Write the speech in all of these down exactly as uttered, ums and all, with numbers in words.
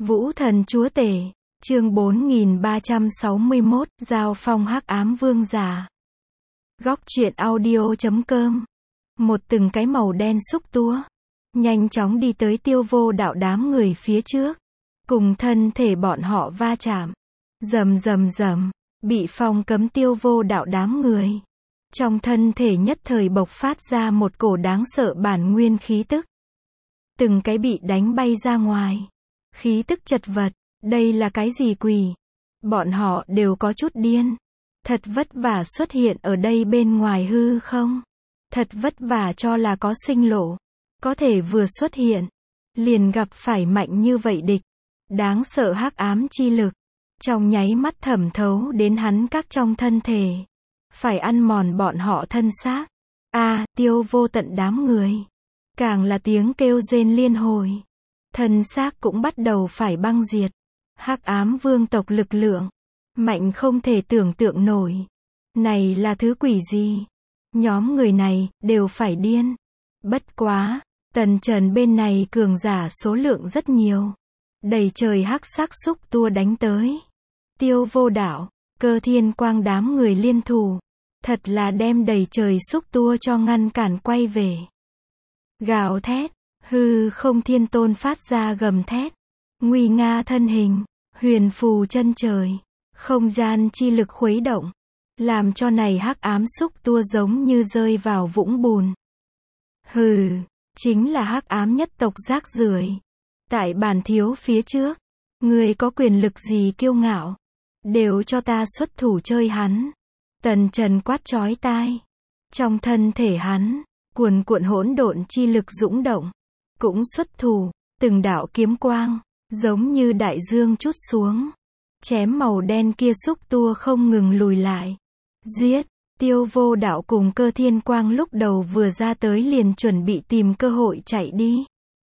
Vũ thần chúa tể, chương bốn nghìn ba trăm sáu mươi mốt, Giao phong hắc ám vương giả. Góc truyện audio chấm com. Một từng cái màu đen xúc tua, nhanh chóng đi tới Tiêu Vô Đạo đám người phía trước, cùng thân thể bọn họ va chạm. Rầm rầm rầm, bị phong cấm Tiêu Vô Đạo đám người. Trong thân thể nhất thời bộc phát ra một cổ đáng sợ bản nguyên khí tức. Từng cái bị đánh bay ra ngoài. Khí tức chật vật, đây là cái gì quỷ? Bọn họ đều có chút điên. Thật vất vả xuất hiện ở đây bên ngoài hư không? Thật vất vả cho là có sinh lộ. Có thể vừa xuất hiện, liền gặp phải mạnh như vậy địch. Đáng sợ hắc ám chi lực. Trong nháy mắt thẩm thấu đến hắn các trong thân thể. Phải ăn mòn bọn họ thân xác. A, Tiêu Vô Tận đám người. Càng là tiếng kêu rên liên hồi. Thân xác cũng bắt đầu phải băng diệt. Hắc ám vương tộc lực lượng. Mạnh không thể tưởng tượng nổi. Này là thứ quỷ gì? Nhóm người này, đều phải điên. Bất quá, tần trần bên này cường giả số lượng rất nhiều. Đầy trời hắc sắc xúc tua đánh tới. Tiêu Vô Đạo, Cơ Thiên Quang đám người liên thủ. Thật là đem đầy trời xúc tua cho ngăn cản quay về. Gào thét. Hư không thiên tôn phát ra gầm thét. Nguy nga thân hình. Huyền phù chân trời. Không gian chi lực khuấy động. Làm cho này hắc ám xúc tua giống như rơi vào vũng bùn. Hừ. Chính là hắc ám nhất tộc rác rưởi. Tại bản thiếu phía trước. Người có quyền lực gì kiêu ngạo. Đều cho ta xuất thủ chơi hắn. Tần Trần quát chói tai. Trong thân thể hắn. Cuồn cuộn hỗn độn chi lực dũng động. Cũng xuất thủ, từng đạo kiếm quang, giống như đại dương trút xuống. Chém màu đen kia xúc tua không ngừng lùi lại. Giết, Tiêu Vô Đạo cùng Cơ Thiên Quang lúc đầu vừa ra tới liền chuẩn bị tìm cơ hội chạy đi.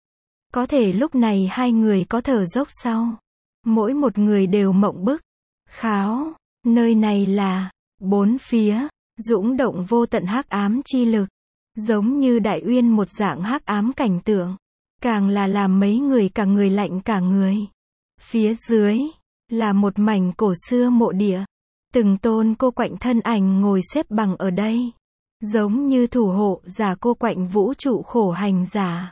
Có thể lúc này hai người có thở dốc sau. Mỗi một người đều mộng bức. Kháo, nơi này là, bốn phía, dũng động vô tận hắc ám chi lực. Giống như đại uyên một dạng hắc ám cảnh tượng. Càng là làm mấy người cả người lạnh cả người. Phía dưới, là một mảnh cổ xưa mộ địa. Từng tôn cô quạnh thân ảnh ngồi xếp bằng ở đây. Giống như thủ hộ giả cô quạnh vũ trụ khổ hành giả.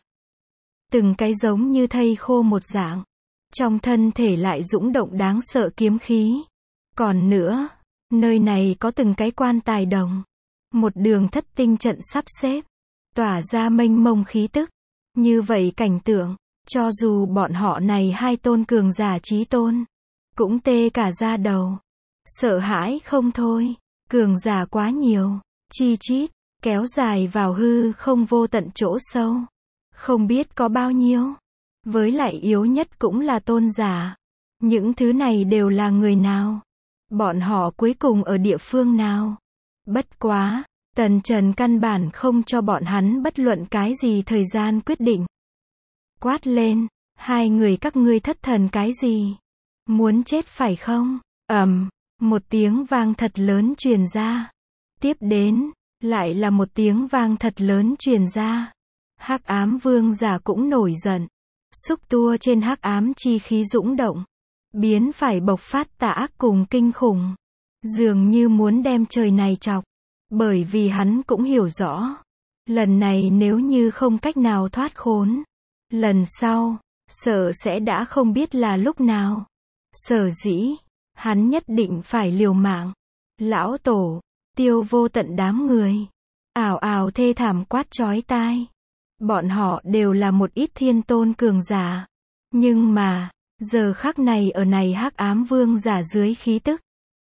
Từng cái giống như thây khô một dạng. Trong thân thể lại dũng động đáng sợ kiếm khí. Còn nữa, nơi này có từng cái quan tài đồng. Một đường thất tinh trận sắp xếp. Tỏa ra mênh mông khí tức. Như vậy cảnh tượng, cho dù bọn họ này hai tôn cường giả chí tôn, cũng tê cả da đầu. Sợ hãi không thôi, cường giả quá nhiều, chi chít, kéo dài vào hư không vô tận chỗ sâu. Không biết có bao nhiêu. Với lại yếu nhất cũng là tôn giả. Những thứ này đều là người nào? Bọn họ cuối cùng ở địa phương nào? Bất quá. Tần Trần căn bản không cho bọn hắn bất luận cái gì thời gian quyết định. Quát lên, hai người các ngươi thất thần cái gì? Muốn chết phải không? Ầm, một tiếng vang thật lớn truyền ra. Tiếp đến, lại là một tiếng vang thật lớn truyền ra. Hắc ám vương giả cũng nổi giận. Xúc tua trên hắc ám chi khí dũng động. Biến phải bộc phát tà ác cùng kinh khủng. Dường như muốn đem trời này chọc. Bởi vì hắn cũng hiểu rõ. Lần này nếu như không cách nào thoát khốn. Lần sau, sợ sẽ đã không biết là lúc nào. Sở dĩ, hắn nhất định phải liều mạng. Lão tổ, Tiêu Vô Tận đám người. Ào ào thê thảm quát chói tai. Bọn họ đều là một ít thiên tôn cường giả. Nhưng mà, giờ khắc này ở này hắc ám vương giả dưới khí tức.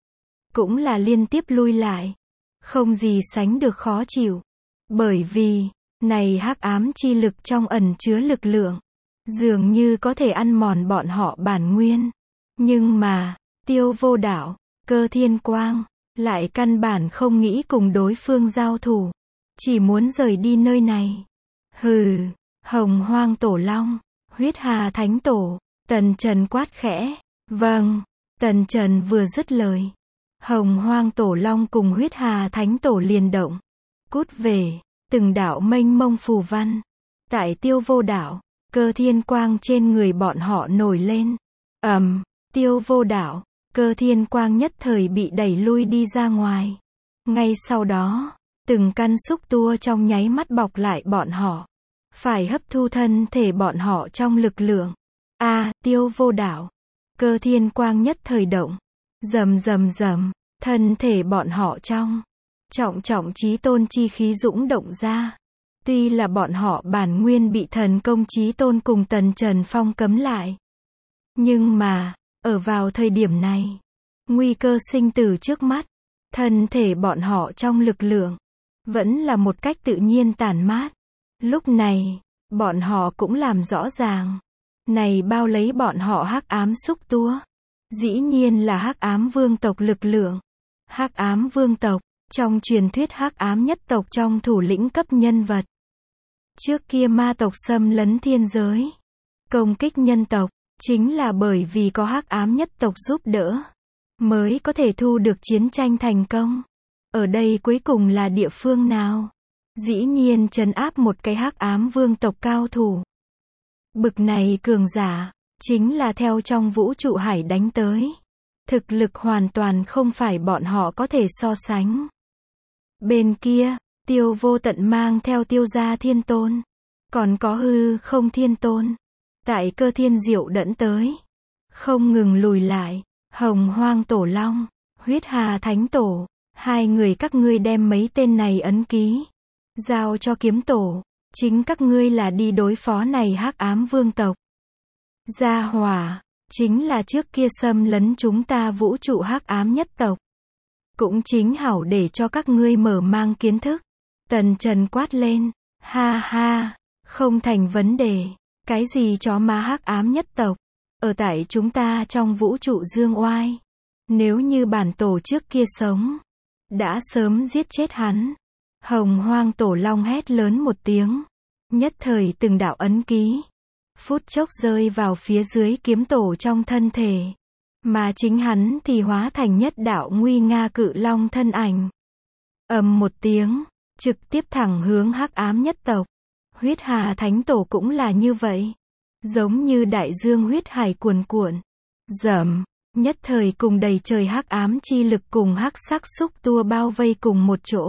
Cũng là liên tiếp lui lại. Không gì sánh được khó chịu. Bởi vì, này hắc ám chi lực trong ẩn chứa lực lượng. Dường như có thể ăn mòn bọn họ bản nguyên. Nhưng mà, Tiêu Vô Đạo, Cơ Thiên Quang, lại căn bản không nghĩ cùng đối phương giao thủ. Chỉ muốn rời đi nơi này. Hừ, Hồng Hoang Tổ Long, Huyết Hà Thánh Tổ, Tần Trần quát khẽ. Vâng, Tần Trần vừa dứt lời. Hồng Hoang Tổ Long cùng Huyết Hà Thánh Tổ liền động. Cút về, từng đạo mênh mông phù văn. Tại Tiêu Vô Đạo, Cơ Thiên Quang trên người bọn họ nổi lên. ầm, Tiêu Vô Đạo, Cơ Thiên Quang nhất thời bị đẩy lui đi ra ngoài. Ngay sau đó, từng căn xúc tua trong nháy mắt bọc lại bọn họ. Phải hấp thu thân thể bọn họ trong lực lượng. A, à, Tiêu Vô Đạo, Cơ Thiên Quang nhất thời động. Rầm rầm rầm, thân thể bọn họ trong trọng trọng chí tôn chi khí dũng động ra. Tuy là bọn họ bản nguyên bị thần công chí tôn cùng Tần Trần Phong cấm lại. Nhưng mà, ở vào thời điểm này, nguy cơ sinh tử trước mắt, thân thể bọn họ trong lực lượng, vẫn là một cách tự nhiên tản mát. Lúc này, bọn họ cũng làm rõ ràng, này bao lấy bọn họ hắc ám xúc tua, dĩ nhiên là hắc ám vương tộc lực lượng. Hắc ám vương tộc, trong truyền thuyết hắc ám nhất tộc trong thủ lĩnh cấp nhân vật. Trước kia ma tộc xâm lấn thiên giới, công kích nhân tộc, chính là bởi vì có hắc ám nhất tộc giúp đỡ, mới có thể thu được chiến tranh thành công. Ở đây cuối cùng là địa phương nào? Dĩ nhiên trấn áp một cái hắc ám vương tộc cao thủ. Bực này cường giả, chính là theo trong vũ trụ hải đánh tới. Thực lực hoàn toàn không phải bọn họ có thể so sánh. Bên kia, Tiêu Vô Tận mang theo Tiêu Gia Thiên Tôn, còn có Hư Không Thiên Tôn, tại Cơ Thiên Diệu đẫn tới, không ngừng lùi lại. Hồng Hoang Tổ Long, Huyết Hà Thánh Tổ, hai người các ngươi đem mấy tên này ấn ký, giao cho Kiếm Tổ, chính các ngươi là đi đối phó này hắc ám vương tộc. Gia hỏa, chính là trước kia xâm lấn chúng ta vũ trụ hắc ám nhất tộc. Cũng chính hảo để cho các ngươi mở mang kiến thức. Tần Trần quát lên, ha ha, không thành vấn đề, cái gì chó má hắc ám nhất tộc, ở tại chúng ta trong vũ trụ dương oai. Nếu như bản tổ trước kia sống, đã sớm giết chết hắn. Hồng Hoang Tổ Long hét lớn một tiếng, nhất thời từng đạo ấn ký, phút chốc rơi vào phía dưới Kiếm Tổ trong thân thể. Mà chính hắn thì hóa thành nhất đạo nguy nga cự long thân ảnh. Ầm một tiếng, trực tiếp thẳng hướng hắc ám nhất tộc. Huyết Hà Thánh Tổ cũng là như vậy. Giống như đại dương huyết hải cuồn cuộn. Rầm, nhất thời cùng đầy trời hắc ám chi lực cùng hắc sắc xúc tua bao vây cùng một chỗ.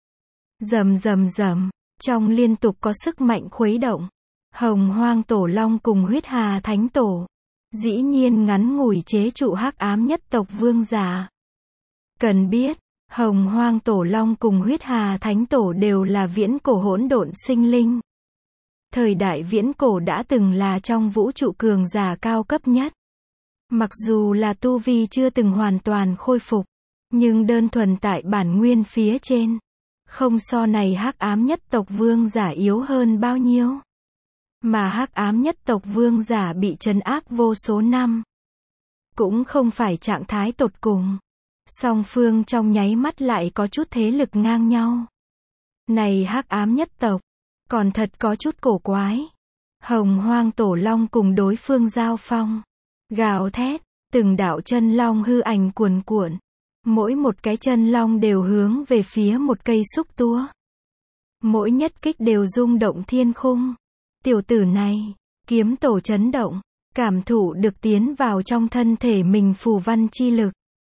Rầm rầm rầm, trong liên tục có sức mạnh khuấy động. Hồng Hoang Tổ Long cùng Huyết Hà Thánh Tổ, dĩ nhiên ngắn ngủi chế trụ hắc ám nhất tộc vương giả. Cần biết, Hồng Hoang Tổ Long cùng Huyết Hà Thánh Tổ đều là viễn cổ hỗn độn sinh linh. Thời đại viễn cổ đã từng là trong vũ trụ cường giả cao cấp nhất. Mặc dù là tu vi chưa từng hoàn toàn khôi phục, nhưng đơn thuần tại bản nguyên phía trên, không so này hắc ám nhất tộc vương giả yếu hơn bao nhiêu. Mà hắc ám nhất tộc vương giả bị trấn áp vô số năm, cũng không phải trạng thái tột cùng. Song phương trong nháy mắt lại có chút thế lực ngang nhau. Này hắc ám nhất tộc, còn thật có chút cổ quái. Hồng Hoang Tổ Long cùng đối phương giao phong, gào thét, từng đạo chân long hư ảnh cuồn cuộn. Mỗi một cái chân long đều hướng về phía một cây xúc tua. Mỗi nhất kích đều rung động thiên khung. Tiểu tử này, Kiếm Tổ chấn động, cảm thụ được tiến vào trong thân thể mình phù văn chi lực.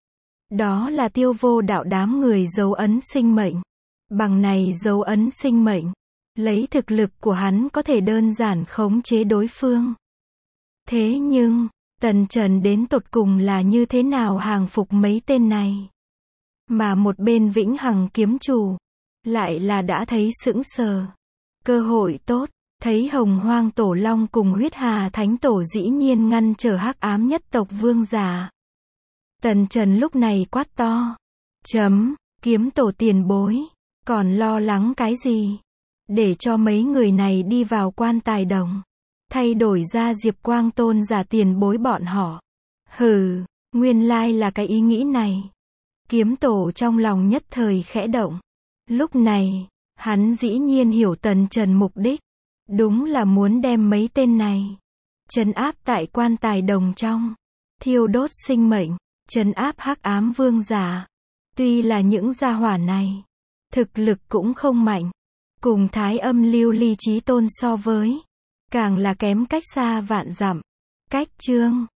Đó là Tiêu Vô Đạo đám người dấu ấn sinh mệnh. Bằng này dấu ấn sinh mệnh, lấy thực lực của hắn có thể đơn giản khống chế đối phương. Thế nhưng, Tần Trần đến tột cùng là như thế nào hàng phục mấy tên này? Mà một bên Vĩnh Hằng kiếm chủ, lại là đã thấy sững sờ. Cơ hội tốt, thấy Hồng Hoang Tổ Long cùng Huyết Hà Thánh Tổ dĩ nhiên ngăn trở hắc ám nhất tộc vương giả. Tần Trần lúc này quát to. Chấm, Kiếm Tổ tiền bối, còn lo lắng cái gì? Để cho mấy người này đi vào quan tài đồng, thay đổi ra Diệp Quang Tôn giả tiền bối bọn họ. Hừ, nguyên lai là cái ý nghĩ này. Kiếm Tổ trong lòng nhất thời khẽ động. Lúc này, hắn dĩ nhiên hiểu Tần Trần mục đích. Đúng là muốn đem mấy tên này trấn áp tại quan tài đồng trong, thiêu đốt sinh mệnh, trấn áp hắc ám vương giả. Tuy là những gia hỏa này, thực lực cũng không mạnh, cùng Thái Âm Lưu Ly Chí Tôn so với, càng là kém cách xa vạn dặm. Cách chương